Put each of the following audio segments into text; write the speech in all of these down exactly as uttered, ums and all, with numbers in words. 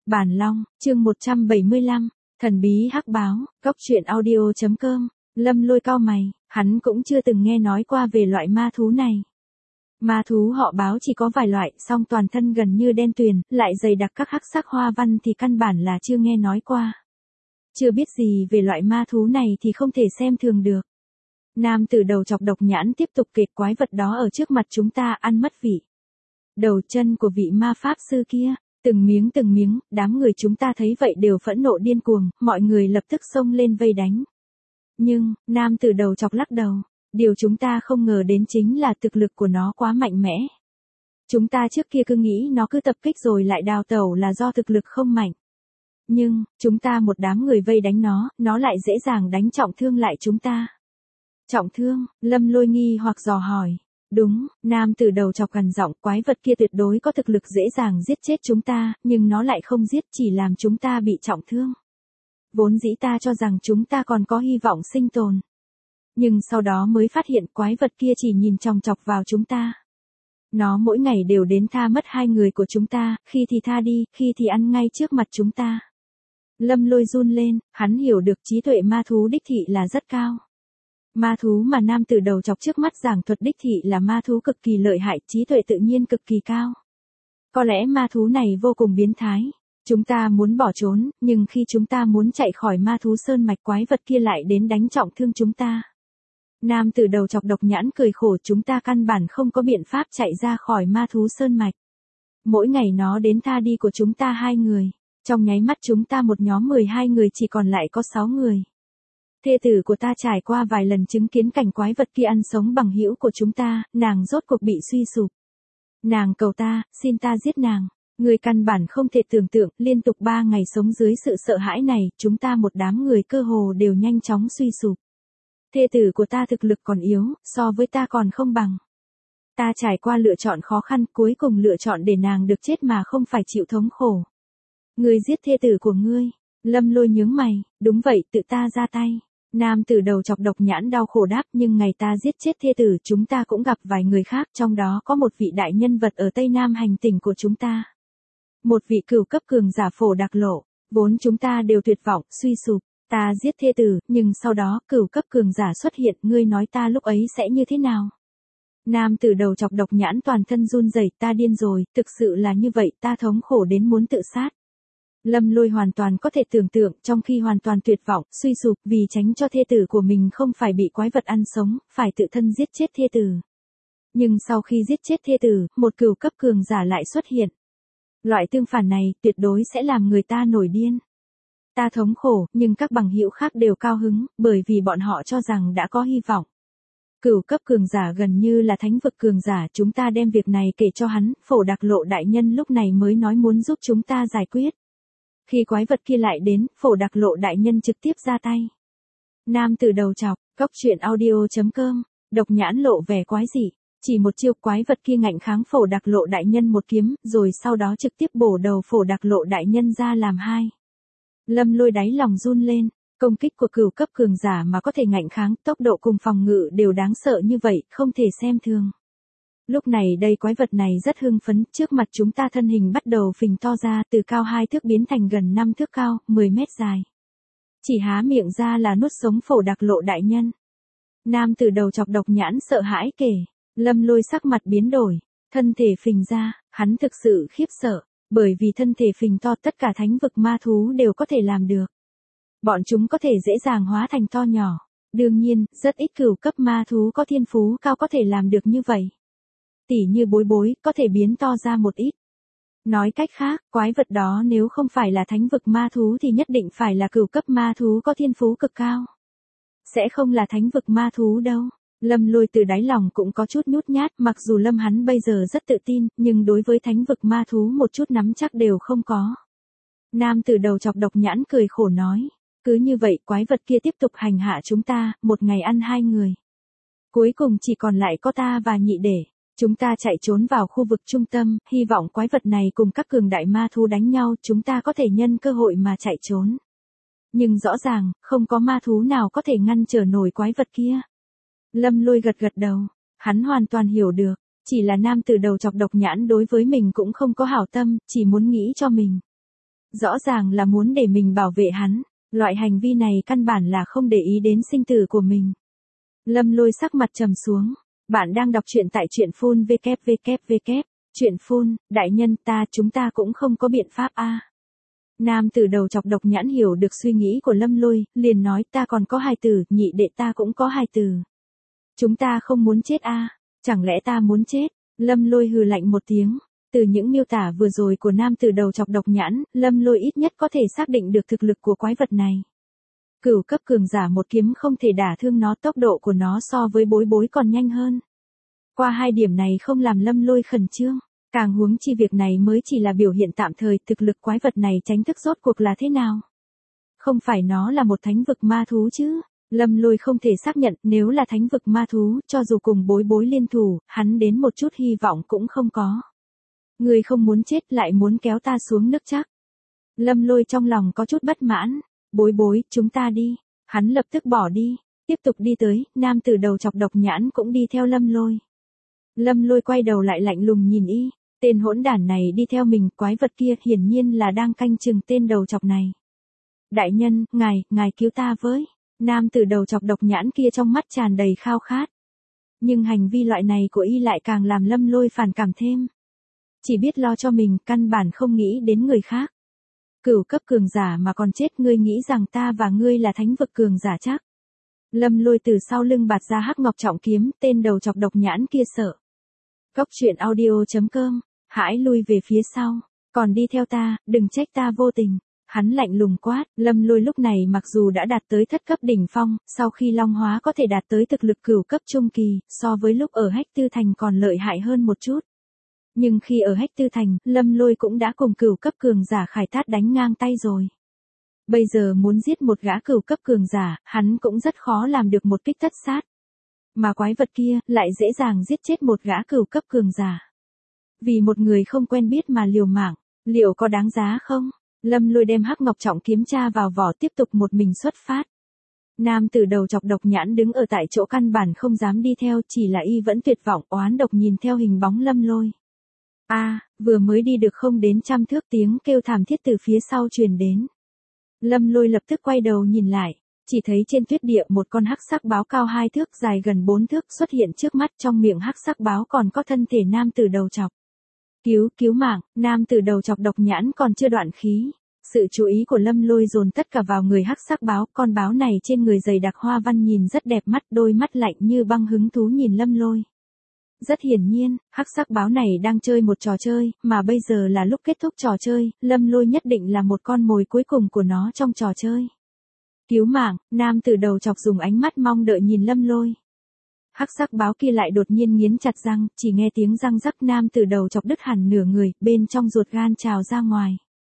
Bản Long, chương một trăm bảy mươi lăm, Thần bí hắc báo, góc truyện audio chấm com. Lâm Lôi cau mày, hắn cũng chưa từng nghe nói qua về loại ma thú này. Ma thú họ báo chỉ có vài loại, song toàn thân gần như đen tuyền, lại dày đặc các hắc sắc hoa văn thì căn bản là chưa nghe nói qua. Chưa biết gì về loại ma thú này thì không thể xem thường được. Nam tử đầu chọc độc nhãn tiếp tục kể quái vật đó ở trước mặt chúng ta ăn mất vị đầu chân của vị ma pháp sư kia. Từng miếng từng miếng, đám người chúng ta thấy vậy đều phẫn nộ điên cuồng, mọi người lập tức xông lên vây đánh. Nhưng, nam tử đầu chọc lắc đầu, điều chúng ta không ngờ đến chính là thực lực của nó quá mạnh mẽ. Chúng ta trước kia cứ nghĩ nó cứ tập kích rồi lại đào tẩu là do thực lực không mạnh. Nhưng, chúng ta một đám người vây đánh nó, nó lại dễ dàng đánh trọng thương lại chúng ta. Trọng thương, Lâm Lôi nghi hoặc dò hỏi. Đúng, nam tử đầu chọc gằn giọng, quái vật kia tuyệt đối có thực lực dễ dàng giết chết chúng ta, nhưng nó lại không giết, chỉ làm chúng ta bị trọng thương. Vốn dĩ ta cho rằng chúng ta còn có hy vọng sinh tồn. Nhưng sau đó mới phát hiện quái vật kia chỉ nhìn chòng chọc vào chúng ta. Nó mỗi ngày đều đến tha mất hai người của chúng ta, khi thì tha đi, khi thì ăn ngay trước mặt chúng ta. Lâm Lôi run lên, hắn hiểu được trí tuệ ma thú đích thị là rất cao. Ma thú mà nam tử đầu chọc trước mắt giảng thuật đích thị là ma thú cực kỳ lợi hại, trí tuệ tự nhiên cực kỳ cao. Có lẽ ma thú này vô cùng biến thái. Chúng ta muốn bỏ trốn, nhưng khi chúng ta muốn chạy khỏi ma thú sơn mạch quái vật kia lại đến đánh trọng thương chúng ta. Nam tử đầu chọc độc nhãn cười khổ, chúng ta căn bản không có biện pháp chạy ra khỏi ma thú sơn mạch. Mỗi ngày nó đến tha đi của chúng ta hai người. Trong nháy mắt chúng ta một nhóm mười hai người chỉ còn lại có sáu người. Thê tử của ta trải qua vài lần chứng kiến cảnh quái vật kia ăn sống bằng hữu của chúng ta, nàng rốt cuộc bị suy sụp. Nàng cầu ta, xin ta giết nàng. Người căn bản không thể tưởng tượng, liên tục ba ngày sống dưới sự sợ hãi này, chúng ta một đám người cơ hồ đều nhanh chóng suy sụp. Thê tử của ta thực lực còn yếu, so với ta còn không bằng. Ta trải qua lựa chọn khó khăn, cuối cùng lựa chọn để nàng được chết mà không phải chịu thống khổ. Ngươi giết thê tử của ngươi. Lâm Lôi nhướng mày, đúng vậy, tự ta ra tay. Nam tử đầu chọc độc nhãn đau khổ đáp, nhưng ngày ta giết chết thê tử chúng ta cũng gặp vài người khác, trong đó có một vị đại nhân vật ở Tây Nam hành tinh của chúng ta. Một vị cửu cấp cường giả Phổ Đạc Lộ, vốn chúng ta đều tuyệt vọng, suy sụp, ta giết thê tử, nhưng sau đó cửu cấp cường giả xuất hiện, ngươi nói ta lúc ấy sẽ như thế nào? Nam tử đầu chọc độc nhãn toàn thân run rẩy, ta điên rồi, thực sự là như vậy, ta thống khổ đến muốn tự sát. Lâm Lôi hoàn toàn có thể tưởng tượng, trong khi hoàn toàn tuyệt vọng, suy sụp, vì tránh cho thê tử của mình không phải bị quái vật ăn sống, phải tự thân giết chết thê tử. Nhưng sau khi giết chết thê tử, một cửu cấp cường giả lại xuất hiện. Loại tương phản này, tuyệt đối sẽ làm người ta nổi điên. Ta thống khổ, nhưng các bằng hữu khác đều cao hứng, bởi vì bọn họ cho rằng đã có hy vọng. Cửu cấp cường giả gần như là thánh vực cường giả, chúng ta đem việc này kể cho hắn, Phổ Đạc Lộ đại nhân lúc này mới nói muốn giúp chúng ta giải quyết. Khi quái vật kia lại đến, Phổ Đạc Lộ đại nhân trực tiếp ra tay. Nam tử đầu chọc, góc truyện audio chấm com, độc nhãn lộ vẻ quái dị. Chỉ một chiêu quái vật kia ngạnh kháng Phổ Đạc Lộ đại nhân một kiếm, rồi sau đó trực tiếp bổ đầu Phổ Đạc Lộ đại nhân ra làm hai. Lâm Lôi đáy lòng run lên, công kích của cửu cấp cường giả mà có thể ngạnh kháng, tốc độ cùng phòng ngự đều đáng sợ như vậy, không thể xem thường. Lúc này đây quái vật này rất hưng phấn, trước mặt chúng ta thân hình bắt đầu phình to ra, từ cao hai thước biến thành gần năm thước cao, mười mét dài. Chỉ há miệng ra là nuốt sống Phổ Đạc Lộ đại nhân. Nam tử đầu chọc độc nhãn sợ hãi kể, Lâm Lôi sắc mặt biến đổi, thân thể phình ra, hắn thực sự khiếp sợ, bởi vì thân thể phình to tất cả thánh vực ma thú đều có thể làm được. Bọn chúng có thể dễ dàng hóa thành to nhỏ. Đương nhiên, rất ít cửu cấp ma thú có thiên phú cao có thể làm được như vậy. Tỉ như Bối Bối, có thể biến to ra một ít. Nói cách khác, quái vật đó nếu không phải là thánh vực ma thú thì nhất định phải là cửu cấp ma thú có thiên phú cực cao. Sẽ không là thánh vực ma thú đâu. Lâm Lôi từ đáy lòng cũng có chút nhút nhát, mặc dù Lâm hắn bây giờ rất tự tin, nhưng đối với thánh vực ma thú một chút nắm chắc đều không có. Nam tử đầu chọc độc nhãn cười khổ nói, cứ như vậy quái vật kia tiếp tục hành hạ chúng ta, một ngày ăn hai người. Cuối cùng chỉ còn lại có ta và nhị để. Chúng ta chạy trốn vào khu vực trung tâm, hy vọng quái vật này cùng các cường đại ma thú đánh nhau, chúng ta có thể nhân cơ hội mà chạy trốn. Nhưng rõ ràng, không có ma thú nào có thể ngăn trở nổi quái vật kia. Lâm Lôi gật gật đầu, hắn hoàn toàn hiểu được, chỉ là nam tử đầu chọc độc nhãn đối với mình cũng không có hảo tâm, chỉ muốn nghĩ cho mình. Rõ ràng là muốn để mình bảo vệ hắn, loại hành vi này căn bản là không để ý đến sinh tử của mình. Lâm Lôi sắc mặt trầm xuống. Bạn đang đọc truyện tại truyện phun vê kép vê kép vê kép. Truyện phun, đại nhân ta chúng ta cũng không có biện pháp a. Nam tử đầu chọc độc nhãn hiểu được suy nghĩ của Lâm Lôi, liền nói ta còn có hài tử, nhị đệ ta cũng có hài tử. Chúng ta không muốn chết a, chẳng lẽ ta muốn chết? Lâm Lôi hừ lạnh một tiếng. Từ những miêu tả vừa rồi của nam tử đầu chọc độc nhãn, Lâm Lôi ít nhất có thể xác định được thực lực của quái vật này. Cửu cấp cường giả một kiếm không thể đả thương nó, tốc độ của nó so với bối bối còn nhanh hơn. Qua hai điểm này không làm Lâm Lôi khẩn trương, càng huống chi việc này mới chỉ là biểu hiện tạm thời, thực lực quái vật này tránh thức rốt cuộc là thế nào. Không phải nó là một thánh vực ma thú chứ? Lâm Lôi không thể xác nhận, nếu là thánh vực ma thú, cho dù cùng bối bối liên thủ, hắn đến một chút hy vọng cũng không có. Người không muốn chết lại muốn kéo ta xuống nước chắc. Lâm Lôi trong lòng có chút bất mãn. Bối bối, chúng ta đi. Hắn lập tức bỏ đi. Tiếp tục đi tới, nam tử đầu chọc độc nhãn cũng đi theo Lâm Lôi. Lâm Lôi quay đầu lại lạnh lùng nhìn y. Tên hỗn đản này đi theo mình, quái vật kia hiển nhiên là đang canh chừng tên đầu chọc này. Đại nhân, ngài, ngài cứu ta với. Nam tử đầu chọc độc nhãn kia trong mắt tràn đầy khao khát. Nhưng hành vi loại này của y lại càng làm Lâm Lôi phản cảm thêm. Chỉ biết lo cho mình, căn bản không nghĩ đến người khác. Cửu cấp cường giả mà còn chết, ngươi nghĩ rằng ta và ngươi là thánh vực cường giả chắc? Lâm Lôi từ sau lưng bạt ra hắc ngọc trọng kiếm, tên đầu chọc độc nhãn kia sợ. Cốc truyện audio chấm com, hãy lui về phía sau, còn đi theo ta, đừng trách ta vô tình. Hắn lạnh lùng quát. Lâm Lôi lúc này mặc dù đã đạt tới thất cấp đỉnh phong, sau khi long hóa có thể đạt tới thực lực cửu cấp trung kỳ, so với lúc ở Hách Tư Thành còn lợi hại hơn một chút. Nhưng khi ở Hách Tư Thành, Lâm Lôi cũng đã cùng cửu cấp cường giả Khải Thát đánh ngang tay rồi. Bây giờ muốn giết một gã cửu cấp cường giả, hắn cũng rất khó làm được một kích thất sát. Mà quái vật kia, lại dễ dàng giết chết một gã cửu cấp cường giả. Vì một người không quen biết mà liều mạng, liệu có đáng giá không? Lâm Lôi đem hắc ngọc trọng kiếm tra vào vỏ, tiếp tục một mình xuất phát. Nam tử đầu chọc độc nhãn đứng ở tại chỗ căn bản không dám đi theo, chỉ là y vẫn tuyệt vọng oán độc nhìn theo hình bóng Lâm Lôi. A, à, vừa mới đi được không đến trăm thước, tiếng kêu thảm thiết từ phía sau truyền đến. Lâm Lôi lập tức quay đầu nhìn lại, chỉ thấy trên tuyết địa một con hắc sắc báo cao hai thước dài gần bốn thước xuất hiện trước mắt, trong miệng hắc sắc báo còn có thân thể nam tử đầu chọc. Cứu, cứu mạng, nam tử đầu chọc độc nhãn còn chưa đoạn khí. Sự chú ý của Lâm Lôi dồn tất cả vào người hắc sắc báo, con báo này trên người dày đặc hoa văn nhìn rất đẹp mắt, đôi mắt lạnh như băng hứng thú nhìn Lâm Lôi. Rất hiển nhiên, hắc sắc báo này đang chơi một trò chơi, mà bây giờ là lúc kết thúc trò chơi, Lâm Lôi nhất định là một con mồi cuối cùng của nó trong trò chơi. Cứu mạng, nam tử đầu chọc dùng ánh mắt mong đợi nhìn Lâm Lôi. Hắc sắc báo kia lại đột nhiên nghiến chặt răng, chỉ nghe tiếng răng rắc, nam tử đầu chọc đứt hẳn nửa người, bên trong ruột gan trào ra ngoài.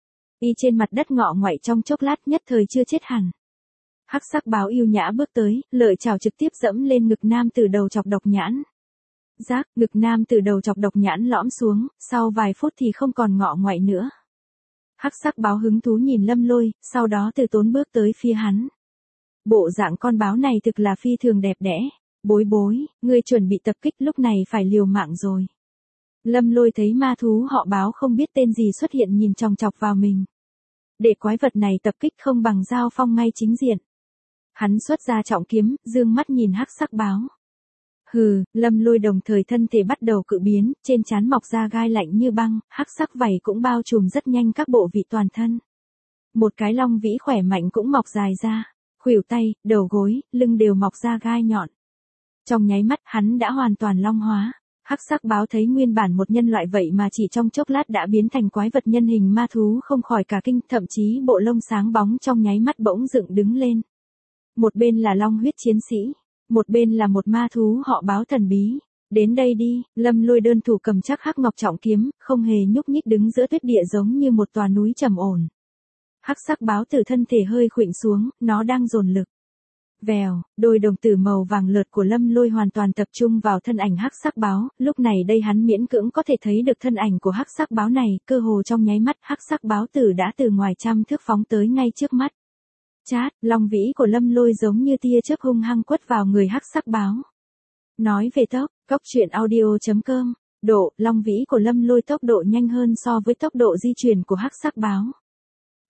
Y trên mặt đất ngọ ngoại trong chốc lát, nhất thời chưa chết hẳn. Hắc sắc báo yêu nhã bước tới, lợi chảo trực tiếp dẫm lên ngực nam tử đầu chọc độc nhãn. Rác, ngực nam tử đầu chọc độc nhãn lõm xuống, sau vài phút thì không còn ngọ ngoại nữa. Hắc sắc báo hứng thú nhìn Lâm Lôi, sau đó từ tốn bước tới phía hắn. Bộ dạng con báo này thực là phi thường đẹp đẽ. Bối bối, ngươi chuẩn bị tập kích, lúc này phải liều mạng rồi. Lâm Lôi thấy ma thú họ báo không biết tên gì xuất hiện nhìn chòng chọc vào mình. Để quái vật này tập kích không bằng giao phong ngay chính diện. Hắn xuất ra trọng kiếm, dương mắt nhìn hắc sắc báo. Hừ, Lâm Lôi đồng thời thân thể bắt đầu cự biến, trên trán mọc ra gai lạnh như băng, hắc sắc vảy cũng bao trùm rất nhanh các bộ vị toàn thân. Một cái long vĩ khỏe mạnh cũng mọc dài ra, khuỷu tay, đầu gối, lưng đều mọc ra gai nhọn. Trong nháy mắt hắn đã hoàn toàn long hóa. Hắc sắc báo thấy nguyên bản một nhân loại vậy mà chỉ trong chốc lát đã biến thành quái vật nhân hình ma thú, không khỏi cả kinh, thậm chí bộ lông sáng bóng trong nháy mắt bỗng dựng đứng lên. Một bên là long huyết chiến sĩ, một bên là một ma thú họ báo thần bí. Đến đây đi, Lâm Lôi đơn thủ cầm chắc hắc ngọc trọng kiếm, không hề nhúc nhích đứng giữa tuyết địa giống như một tòa núi trầm ổn. Hắc sắc báo từ thân thể hơi khuỵu xuống, nó đang dồn lực. Vèo, đôi đồng tử màu vàng lợt của Lâm Lôi hoàn toàn tập trung vào thân ảnh hắc sắc báo, lúc này đây hắn miễn cưỡng có thể thấy được thân ảnh của hắc sắc báo này, cơ hồ trong nháy mắt hắc sắc báo tử đã từ ngoài trăm thước phóng tới ngay trước mắt. Chát, long vĩ của Lâm Lôi giống như tia chớp hung hăng quất vào người hắc sắc báo. Nói về tốc, cốc truyện audio chấm com, độ, long vĩ của Lâm Lôi tốc độ nhanh hơn so với tốc độ di chuyển của hắc sắc báo.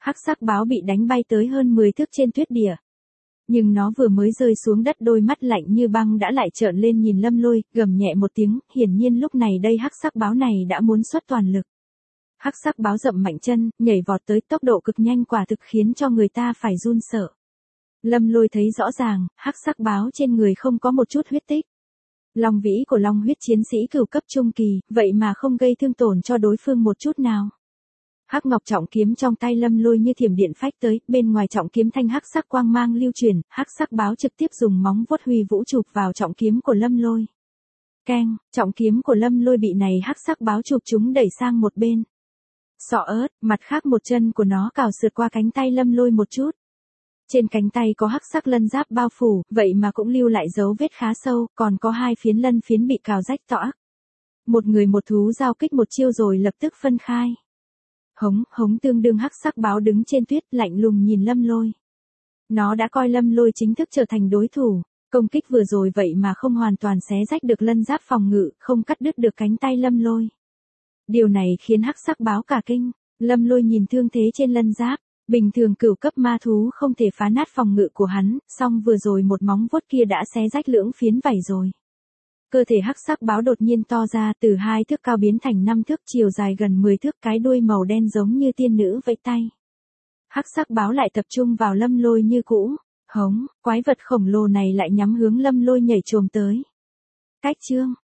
Hắc sắc báo bị đánh bay tới hơn mười thước trên tuyết địa. Nhưng nó vừa mới rơi xuống đất đôi mắt lạnh như băng đã lại trợn lên nhìn Lâm Lôi, gầm nhẹ một tiếng, hiển nhiên lúc này đây hắc sắc báo này đã muốn xuất toàn lực. Hắc sắc báo dậm mạnh chân, nhảy vọt tới tốc độ cực nhanh quả thực khiến cho người ta phải run sợ. Lâm Lôi thấy rõ ràng, hắc sắc báo trên người không có một chút huyết tích. Long vĩ của long huyết chiến sĩ cửu cấp trung kỳ, vậy mà không gây thương tổn cho đối phương một chút nào. Hắc ngọc trọng kiếm trong tay Lâm Lôi như thiểm điện phách tới, bên ngoài trọng kiếm thanh hắc sắc quang mang lưu truyền, hắc sắc báo trực tiếp dùng móng vuốt huy vũ chụp vào trọng kiếm của Lâm Lôi. Keng, trọng kiếm của Lâm Lôi bị này hắc sắc báo chụp chúng đẩy sang một bên. Sọ ớt, mặt khác một chân của nó cào sượt qua cánh tay Lâm Lôi một chút. Trên cánh tay có hắc sắc lân giáp bao phủ, vậy mà cũng lưu lại dấu vết khá sâu, còn có hai phiến lân phiến bị cào rách toạc. Một người một thú giao kích một chiêu rồi lập tức phân khai. Hống, hống tương đương hắc sắc báo đứng trên tuyết lạnh lùng nhìn Lâm Lôi. Nó đã coi Lâm Lôi chính thức trở thành đối thủ, công kích vừa rồi vậy mà không hoàn toàn xé rách được lân giáp phòng ngự, không cắt đứt được cánh tay Lâm Lôi. Điều này khiến hắc sắc báo cả kinh, Lâm Lôi nhìn thương thế trên lân giáp, bình thường cửu cấp ma thú không thể phá nát phòng ngự của hắn, song vừa rồi một móng vuốt kia đã xé rách lưỡng phiến vảy rồi. Cơ thể hắc sắc báo đột nhiên to ra từ hai thước cao biến thành năm thước chiều dài gần mười thước cái đuôi màu đen giống như tiên nữ vẫy tay. Hắc sắc báo lại tập trung vào Lâm Lôi như cũ, hống, quái vật khổng lồ này lại nhắm hướng Lâm Lôi nhảy chồm tới. Cách chương